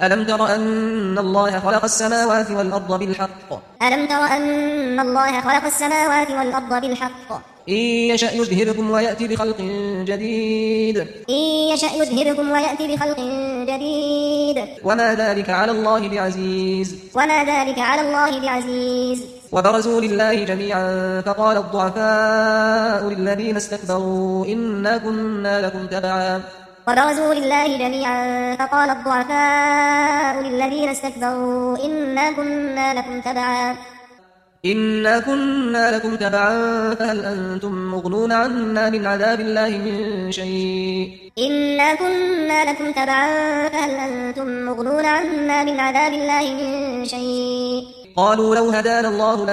ألم تر أن الله خلق السماوات والأرض بالحق ألم تر أن الله خلق السماوات والأرض بالحق إن يشأ يذهبكم ويأتي بخلق جديد إن يشأ يذهبكم ويأتي بخلق جديد وما ذلك على الله بعزيز وما ذلك على الله بعزيز وبرزوا لله جميعا فقال الضعفاء للذين استكبروا إنا كنا لكم تبعا وبرزوا لله جميعا فقال الضعفاء للذين استكبروا إنا كنا لكم تبعا فهل أنتم مغنون عنا من عذاب الله من شيء إنا كنا لكم تبعا فهل أنتم مغنون عنا من عذاب الله من شيء قالوا لو هدانا الله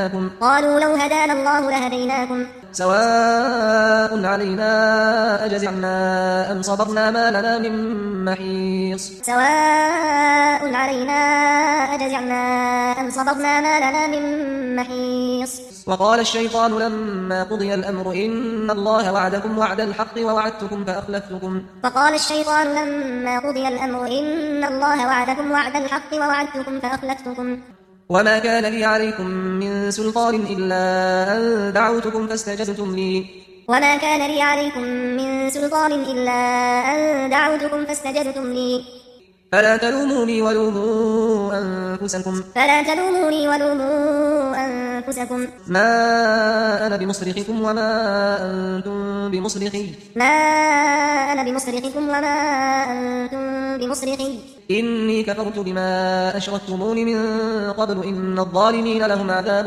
لهديناكم سواء علينا أجزعنا أم صبرنا ما لنا من محيص سواء علينا أجزعنا أم صبرنا ما لنا من محيص وقال الشيطان لما قضي الأمر إن الله وعدكم وعد الحق ووعدتكم فأخلفتكم وقال الشيطان لما قضي الأمر إن الله وعدكم وعد الحق ووعدتكم فأخلفتكم وما كان لي عليكم من سلطان إلا أن دعوتكم فاستجبتم لي وما كان لي عليكم من سلطان إلا أن دعوتكم فاستجبتم لي فلا تلوموني ولوموا أنفسكم ما أنا بمصرخكم وما أنتم بمصرخي إني كفرت بما أشركتمون من قبل إن الظالمين لهم عذاب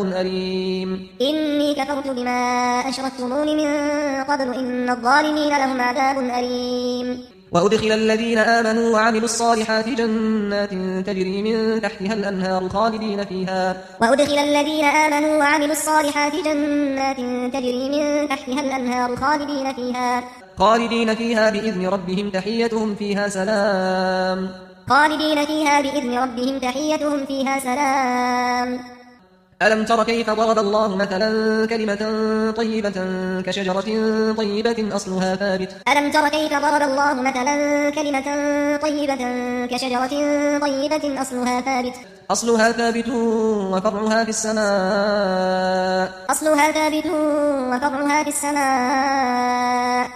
أليم وأدخل الذين آمنوا وعملوا الصالحات جنات تجري من تحتها الأنهار خالدين فيها بإذن ربهم تحيتهم فيها سلام ألم تر كيف ضرب الله مثلا كلمة طيبة كشجرة طيبة أصلها ثابت أصلها ثابت وفرعها في السماء